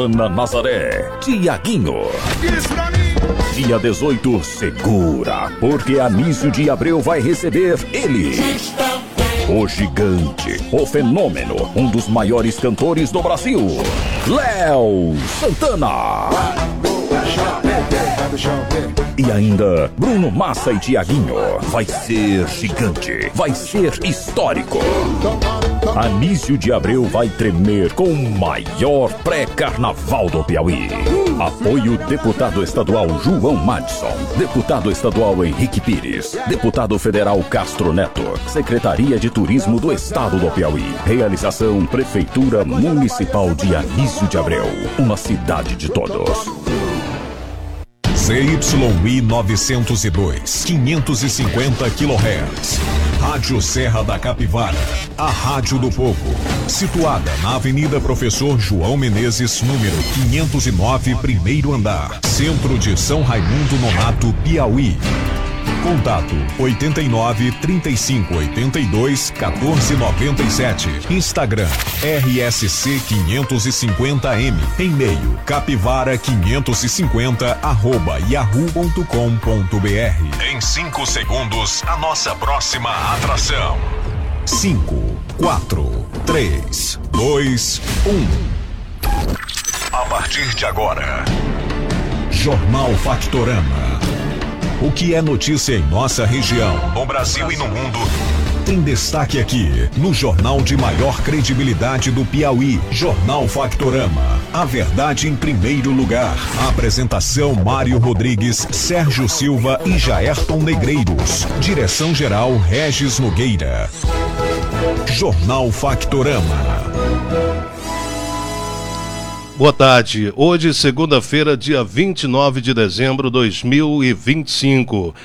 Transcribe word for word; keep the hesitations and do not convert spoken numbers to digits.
Ana Nazaré, Tiaguinho. Dia dezoito, segura, porque Anísio de Abreu vai receber ele. O gigante, o fenômeno, um dos maiores cantores do Brasil, Léo Santana. E ainda, Bruno Massa e Tiaguinho. Vai ser gigante, vai ser histórico. Anísio de Abreu vai tremer com o maior pré-carnaval do Piauí. Apoio deputado estadual João Madison, deputado estadual Henrique Pires, deputado federal Castro Neto, Secretaria de Turismo do Estado do Piauí. Realização Prefeitura Municipal de Anísio de Abreu, uma cidade de todos. Z Y I novecentos e dois, quinhentos e cinquenta quilohertz. Rádio Serra da Capivara, a rádio do povo. Situada na Avenida Professor João Menezes, número quinhentos e nove, primeiro andar. Centro de São Raimundo Nonato, Piauí. Contato oitenta e nove, trinta e cinco, oitenta e dois, quatorze, noventa e sete. Instagram R S C quinhentos e cinquenta M. E-mail capivara quinhentos e cinquenta arroba yahoo ponto com ponto br. Em cinco segundos, a nossa próxima atração. cinco, quatro, três, dois, um. A partir de agora, Jornal Factorama. O que é notícia em nossa região, no Brasil e no mundo, tem destaque aqui, no jornal de maior credibilidade do Piauí, Jornal Factorama. A verdade em primeiro lugar. A apresentação Mário Rodrigues, Sérgio Silva e Jaerton Negreiros. Direção-geral Regis Nogueira. Jornal Factorama. Boa tarde. Hoje, segunda-feira, dia vinte e nove de dezembro de dois mil e vinte e cinco.